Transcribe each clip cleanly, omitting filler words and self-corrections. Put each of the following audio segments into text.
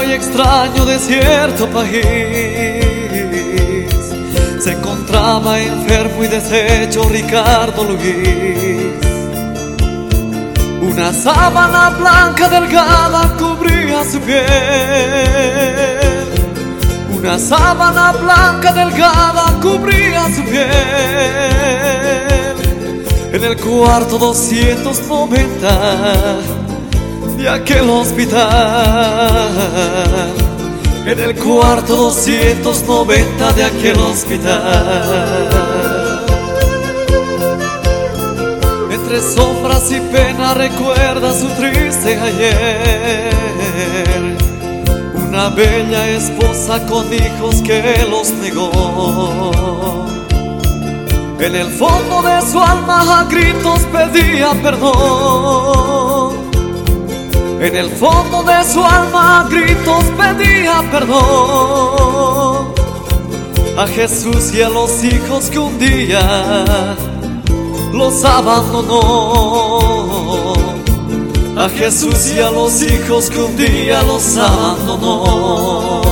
y extraño desierto país se encontraba enfermo y deshecho Ricardo Luis. Una sábana blanca delgada cubría su piel. Una sábana blanca delgada cubría su piel. En el cuarto 290 de aquel hospital. En el cuarto 290 de aquel hospital. Entre sombras y pena recuerda su triste ayer. Una bella esposa con hijos que los negó. En el fondo de su alma a gritos pedía perdón. En el fondo de su alma a gritos pedía perdón a Jesús y a los hijos que un día los abandonó. A Jesús y a los hijos que un día los abandonó.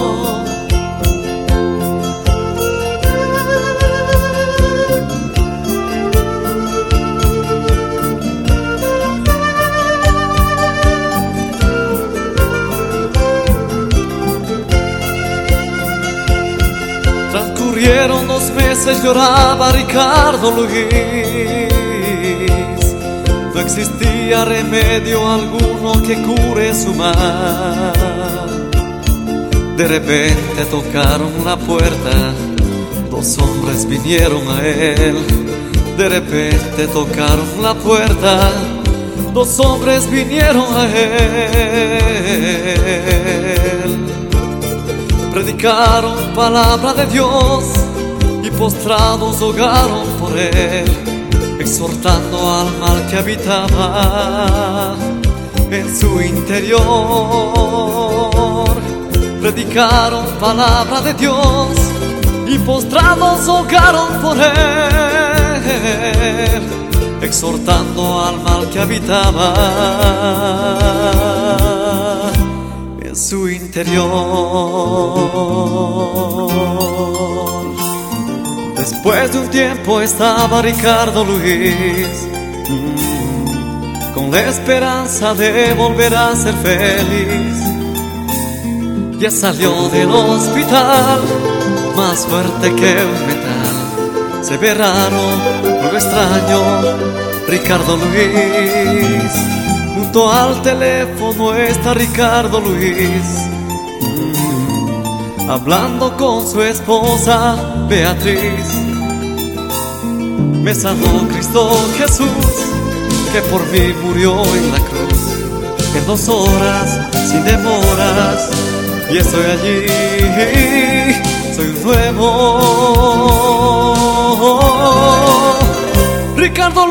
Transcurrieron 2 meses, lloraba Ricardo Luis. No existía remedio alguno que cure su mal. De repente tocaron la puerta, 2 hombres vinieron a él. De repente tocaron la puerta, 2 hombres vinieron a él. Predicaron palabra de Dios y postrados rogaron por él, exhortando al mal que habitaba en su interior. Predicaron palabra de Dios y postrados rogaron por él, exhortando al mal que habitaba en su interior. Después de un tiempo estaba Ricardo Luis con la esperanza de volver a ser feliz. Ya salió del hospital más fuerte que un metal. Se ve raro, luego extraño, Ricardo Luis. Junto al teléfono está Ricardo Luis, hablando con su esposa Beatriz. Me sanó Cristo Jesús, que por mí murió en la cruz. En 2 horas, sin demoras, y estoy allí, soy un nuevo Ricardo